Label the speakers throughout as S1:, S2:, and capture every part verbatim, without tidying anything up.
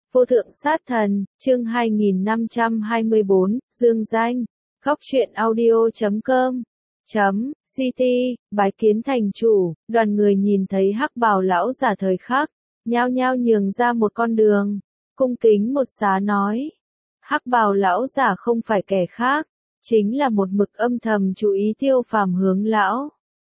S1: Vô thượng sát thần, chương hai nghìn năm trăm hai mươi bốn, dương danh. Góc truyện audio chấm com chấm ct, bái kiến thành chủ. Đoàn người nhìn thấy hắc bào lão giả thời khắc, nhao nhao nhường ra một con đường, cung kính một xá nói. Hắc bào lão giả không phải kẻ khác, chính là một mực âm thầm chú ý Tiêu Phàm Hướng lão.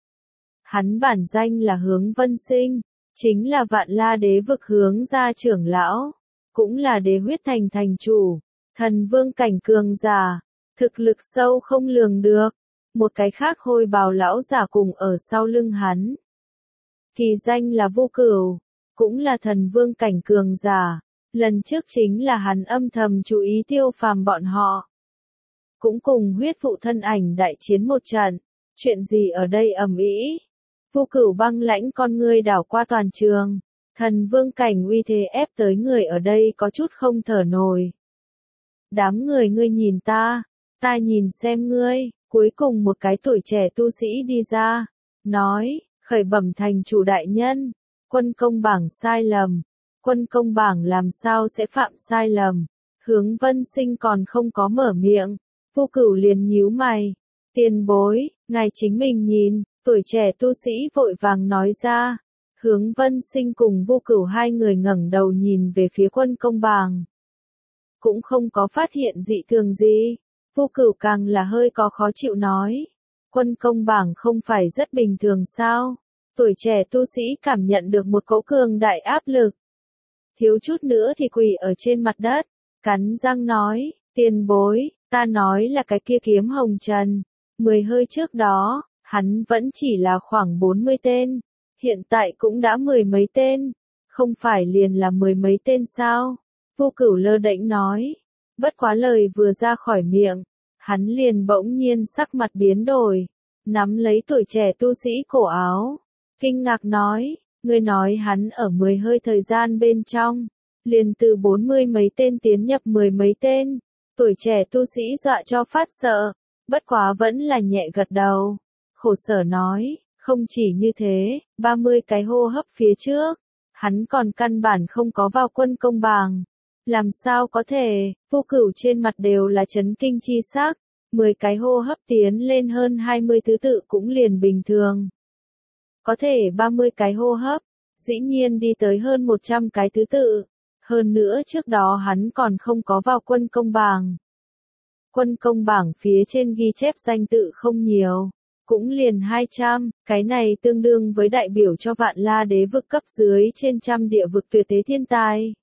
S1: Hắn bản danh là Hướng Vân Sinh, chính là Vạn La Đế vực Hướng gia trưởng lão, cũng là Đế huyết thành thành chủ, thần vương cảnh cường giả, thực lực sâu không lường được. Một cái khác hôi bào lão giả cùng ở sau lưng hắn, kỳ danh là Vô Cửu, cũng là thần vương cảnh cường giả. Lần trước chính là hắn âm thầm chú ý Tiêu Phàm bọn họ, cũng cùng huyết vụ thân ảnh đại chiến một trận. Chuyện gì ở đây ầm ĩ? Vô Cửu băng lãnh con ngươi đảo qua toàn trường, thần vương cảnh uy thế ép tới người ở đây có chút không thở nổi. Đám người ngươi nhìn ta, ta nhìn xem ngươi. Cuối cùng một cái tuổi trẻ tu sĩ đi ra, nói, khởi bẩm thành chủ đại nhân, quân công bảng sai lầm. Quân công bảng làm sao sẽ phạm sai lầm? Hướng Vân Sinh còn không có mở miệng, Vô Cửu liền nhíu mày. Tiền bối, ngài chính mình nhìn. Tuổi trẻ tu sĩ vội vàng nói ra. Hướng Vân Sinh cùng Vô Cửu hai người ngẩng đầu nhìn về phía quân công bảng, cũng không có phát hiện dị thường gì. Vô Cửu càng là hơi có khó chịu nói, quân công bảng không phải rất bình thường sao? Tuổi trẻ tu sĩ cảm nhận được một cỗ cường đại áp lực, thiếu chút nữa thì quỳ ở trên mặt đất, cắn răng nói, tiền bối, ta nói là cái kia Kiếm Hồng Trần, mười hơi trước đó, hắn vẫn chỉ là khoảng bốn mươi tên, hiện tại cũng đã mười mấy tên, không phải liền là mười mấy tên sao? Vô Cửu lơ đễnh nói. Bất quá lời vừa ra khỏi miệng, hắn liền bỗng nhiên sắc mặt biến đổi, nắm lấy tuổi trẻ tu sĩ cổ áo, kinh ngạc nói, ngươi nói hắn ở mười hơi thời gian bên trong, liền từ bốn mươi mấy tên tiến nhập mười mấy tên. Tuổi trẻ tu sĩ dọa cho phát sợ, bất quá vẫn là nhẹ gật đầu, khổ sở nói, không chỉ như thế, ba mươi cái hô hấp phía trước, hắn còn căn bản không có vào quân công bảng. Làm sao có thể? Vô Cửu trên mặt đều là chấn kinh chi sắc, mười cái hô hấp tiến lên hơn hai mươi thứ tự cũng liền bình thường. Có thể ba mươi cái hô hấp, dĩ nhiên đi tới hơn một trăm cái thứ tự, hơn nữa trước đó hắn còn không có vào quân công bảng. Quân công bảng phía trên ghi chép danh tự không nhiều, cũng liền hai trăm, cái này tương đương với đại biểu cho Vạn La Đế vực cấp dưới trên trăm địa vực tuyệt thế thiên tài.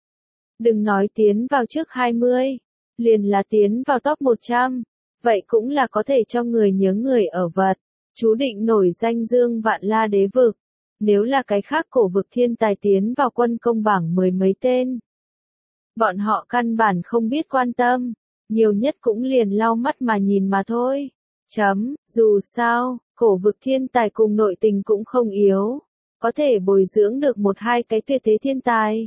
S1: Đừng nói tiến vào trước hai mươi, liền là tiến vào top một trăm, vậy cũng là có thể cho người nhớ người ở vật, chú định nổi danh dương Vạn La Đế vực. Nếu là cái khác cổ vực thiên tài tiến vào quân công bảng mười mấy tên, bọn họ căn bản không biết quan tâm, nhiều nhất cũng liền lau mắt mà nhìn mà thôi. Chấm, dù sao, cổ vực thiên tài cùng nội tình cũng không yếu, có thể bồi dưỡng được một hai cái tuyệt thế thiên tài.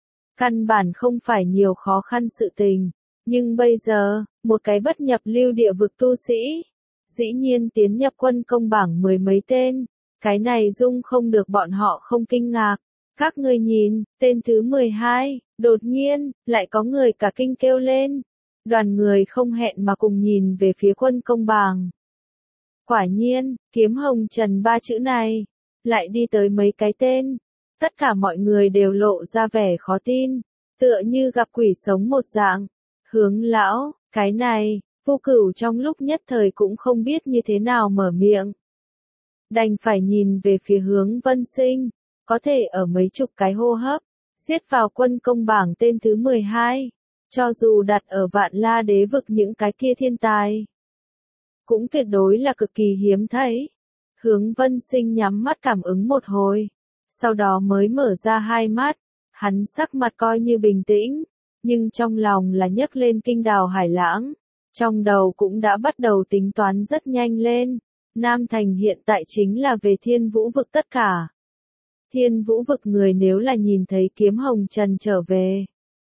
S1: Căn bản không phải nhiều khó khăn sự tình, nhưng bây giờ, một cái bất nhập lưu địa vực tu sĩ, dĩ nhiên tiến nhập quân công bảng mười mấy tên, cái này dung không được bọn họ không kinh ngạc. Các ngươi nhìn, tên thứ mười hai, đột nhiên, lại có người cả kinh kêu lên. Đoàn người không hẹn mà cùng nhìn về phía quân công bảng. Quả nhiên, Kiếm Hồng Trần ba chữ này, lại đi tới mấy cái tên. Tất cả mọi người đều lộ ra vẻ khó tin, tựa như gặp quỷ sống một dạng. Hướng lão, cái này, Vô Cửu trong lúc nhất thời cũng không biết như thế nào mở miệng. Đành phải nhìn về phía Hướng Vân Sinh, có thể ở mấy chục cái hô hấp, giết vào quân công bảng tên thứ mười hai, cho dù đặt ở Vạn La Đế vực những cái kia thiên tài, cũng tuyệt đối là cực kỳ hiếm thấy. Hướng Vân Sinh nhắm mắt cảm ứng một hồi, sau đó mới mở ra hai mắt, hắn sắc mặt coi như bình tĩnh, nhưng trong lòng là nhấc lên kinh đào hải lãng, trong đầu cũng đã bắt đầu tính toán rất nhanh lên. Nam Thành hiện tại chính là về Thiên Vũ vực tất cả. Thiên Vũ vực người nếu là nhìn thấy Kiếm Hồng Trần trở về,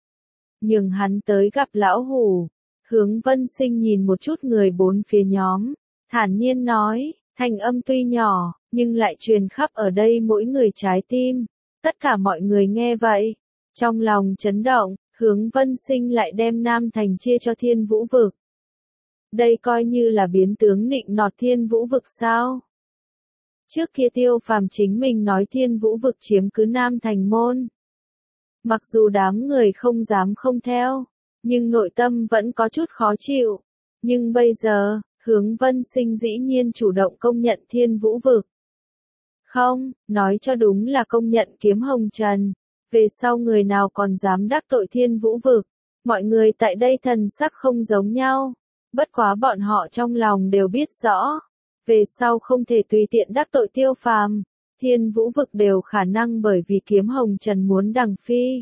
S1: nhưng hắn tới gặp lão hủ. Hướng Vân Sinh nhìn một chút người bốn phía nhóm, thản nhiên nói, thanh âm tuy nhỏ, nhưng lại truyền khắp ở đây mỗi người trái tim. Tất cả mọi người nghe vậy, Trong lòng chấn động, Hướng Vân Sinh lại đem Nam Thành chia cho Thiên Vũ Vực. Đây coi như là biến tướng nịnh nọt Thiên Vũ Vực sao? Trước kia Tiêu Phàm chính mình nói Thiên Vũ Vực chiếm cứ Nam Thành môn. Mặc dù đám người không dám không theo, nhưng nội tâm vẫn có chút khó chịu. Nhưng bây giờ, Hướng Vân Sinh dĩ nhiên chủ động công nhận Thiên Vũ Vực. Không, nói cho đúng là công nhận Kiếm Hồng Trần. Về sau người nào còn dám đắc tội Thiên Vũ Vực. Mọi người tại đây thần sắc không giống nhau. Bất quá bọn họ trong lòng đều biết rõ. Về sau không thể tùy tiện đắc tội Tiêu Phàm. Thiên Vũ Vực đều khả năng bởi vì Kiếm Hồng Trần muốn đằng phi.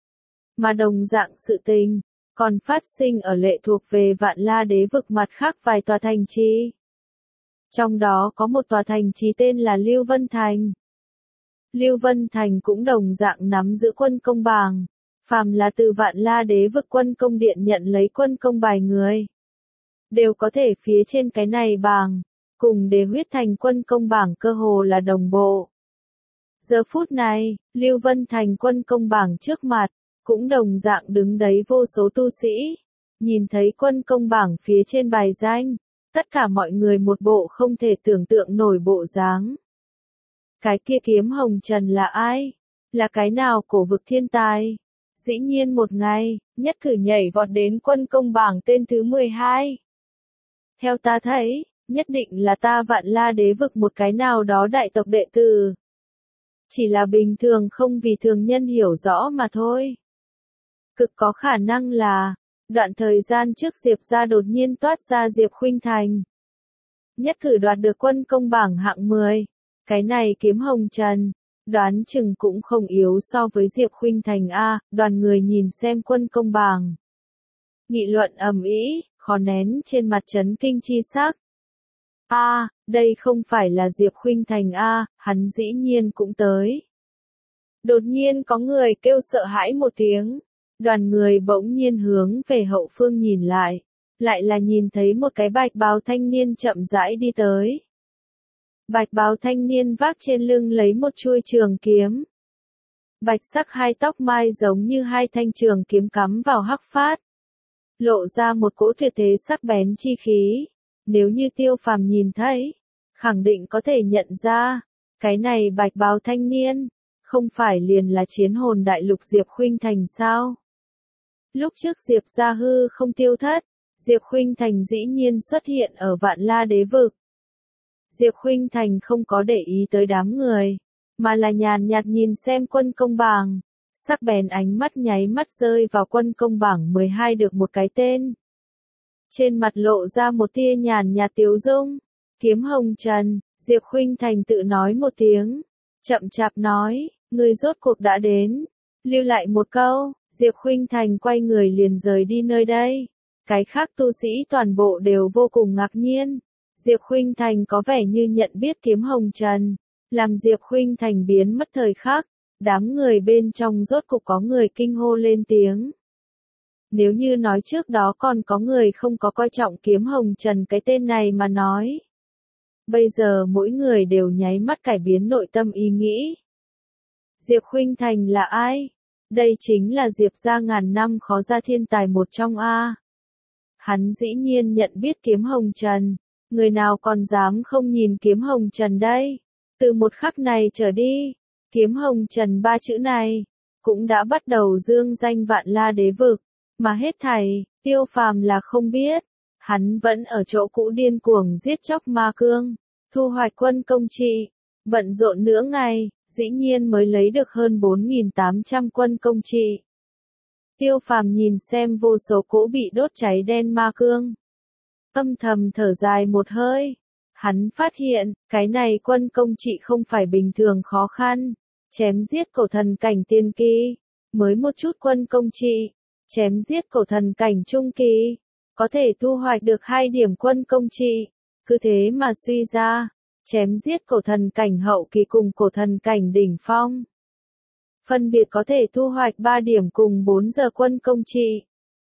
S1: Mà đồng dạng sự tình, còn phát sinh ở lệ thuộc về Vạn La Đế Vực mặt khác vài tòa thành trì. Trong đó có một tòa thành trì tên là Lưu Vân Thành. Lưu Vân Thành cũng đồng dạng nắm giữ quân công bảng. Phàm là từ Vạn La Đế Vực quân công điện nhận lấy quân công bài người, đều có thể phía trên cái này bảng, cùng Đế Huyết Thành quân công bảng cơ hồ là đồng bộ. Giờ phút này, Lưu Vân Thành quân công bảng trước mặt, cũng đồng dạng đứng đấy vô số tu sĩ. Nhìn thấy quân công bảng phía trên bài danh, tất cả mọi người một bộ không thể tưởng tượng nổi bộ dáng. Cái kia Kiếm Hồng Trần là ai? Là cái nào cổ vực thiên tài? Dĩ nhiên một ngày, nhất cử nhảy vọt đến quân công bảng tên thứ mười hai. Theo ta thấy, nhất định là ta Vạn La Đế Vực một cái nào đó đại tộc đệ tử. Chỉ là bình thường không vì thường nhân hiểu rõ mà thôi. Cực có khả năng là, đoạn thời gian trước Diệp gia đột nhiên toát ra Diệp Khuynh Thành. Nhất cử đoạt được quân công bảng hạng mười. Cái này Kiếm Hồng Trần, đoán chừng cũng không yếu so với Diệp Khuynh Thành a. Đoàn người nhìn xem quân công bảng. Nghị luận ầm ĩ, khó nén trên mặt chấn kinh chi sắc. A, đây không phải là Diệp Khuynh Thành a, hắn dĩ nhiên cũng tới. Đột nhiên có người kêu sợ hãi một tiếng. Đoàn người bỗng nhiên hướng về hậu phương nhìn lại, lại là nhìn thấy một cái bạch bào thanh niên chậm rãi đi tới. Bạch bào thanh niên vác trên lưng lấy một chuôi trường kiếm. Bạch sắc hai tóc mai giống như hai thanh trường kiếm cắm vào hắc phát, lộ ra một cỗ tuyệt thế sắc bén chi khí. Nếu như Tiêu Phàm nhìn thấy, khẳng định có thể nhận ra, cái này bạch bào thanh niên, không phải liền là chiến hồn đại lục Diệp Khuynh Thành sao? Lúc trước Diệp gia hư không tiêu thất, Diệp Khuynh Thành dĩ nhiên xuất hiện ở Vạn La Đế Vực. Diệp Khuynh Thành không có để ý tới đám người, mà là nhàn nhạt nhìn xem quân công bảng, sắc bén ánh mắt nháy mắt rơi vào quân công bảng mười hai được một cái tên. Trên mặt lộ ra một tia nhàn nhạt tiếu dung. Kiếm Hồng Trần, Diệp Khuynh Thành tự nói một tiếng, chậm chạp nói, người rốt cuộc đã đến. Lưu lại một câu, Diệp Khuynh Thành quay người liền rời đi nơi đây. Cái khác tu sĩ toàn bộ đều vô cùng ngạc nhiên. Diệp Khuynh Thành có vẻ như nhận biết Kiếm Hồng Trần, làm Diệp Khuynh Thành biến mất thời khắc, đám người bên trong rốt cục có người kinh hô lên tiếng. Nếu như nói trước đó còn có người không có coi trọng Kiếm Hồng Trần cái tên này mà nói, bây giờ mỗi người đều nháy mắt cải biến nội tâm ý nghĩ. Diệp Khuynh Thành là ai? Đây chính là Diệp gia ngàn năm khó ra thiên tài một trong a. Hắn dĩ nhiên nhận biết Kiếm Hồng Trần, người nào còn dám không nhìn Kiếm Hồng Trần đây? Từ một khắc này trở đi, Kiếm Hồng Trần ba chữ này cũng đã bắt đầu dương danh Vạn La Đế Vực, mà hết thảy, Tiêu Phàm là không biết, hắn vẫn ở chỗ cũ điên cuồng giết chóc ma cương, thu hoạch quân công trị, bận rộn nửa ngày, dĩ nhiên mới lấy được hơn bốn nghìn tám trăm quân công trị. Tiêu Phàm nhìn xem vô số cỗ bị đốt cháy đen ma cương, âm thầm thở dài một hơi. Hắn phát hiện, cái này quân công trị không phải bình thường khó khăn, chém giết cổ thần cảnh tiên kỳ, mới một chút quân công trị, chém giết cổ thần cảnh trung kỳ, có thể thu hoạch được hai điểm quân công trị. Cứ thế mà suy ra, chém giết cổ thần cảnh hậu kỳ cùng cổ thần cảnh đỉnh phong, phân biệt có thể thu hoạch ba điểm cùng bốn giờ quân công trị.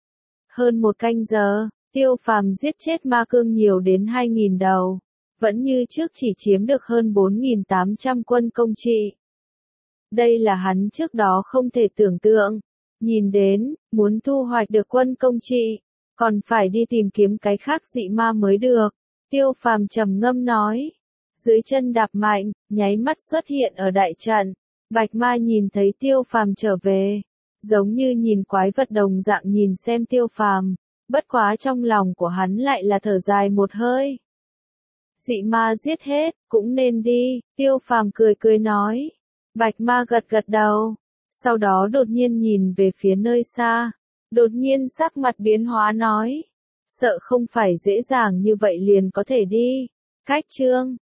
S1: Hơn một canh giờ, Tiêu Phàm giết chết ma cương nhiều đến hai nghìn đầu, vẫn như trước chỉ chiếm được hơn bốn nghìn tám trăm quân công trị. Đây là hắn trước đó không thể tưởng tượng. Nhìn đến, muốn thu hoạch được quân công trị, còn phải đi tìm kiếm cái khác dị ma mới được. Tiêu Phàm trầm ngâm nói. Dưới chân đạp mạnh, nháy mắt xuất hiện ở đại trận. Bạch ma nhìn thấy Tiêu Phàm trở về, giống như nhìn quái vật đồng dạng nhìn xem Tiêu Phàm, bất quá trong lòng của hắn lại là thở dài một hơi. Dị ma giết hết, cũng nên đi, Tiêu Phàm cười cười nói. Bạch ma gật gật đầu, sau đó đột nhiên nhìn về phía nơi xa, đột nhiên sắc mặt biến hóa nói. Sợ không phải dễ dàng như vậy liền có thể đi. Cách chương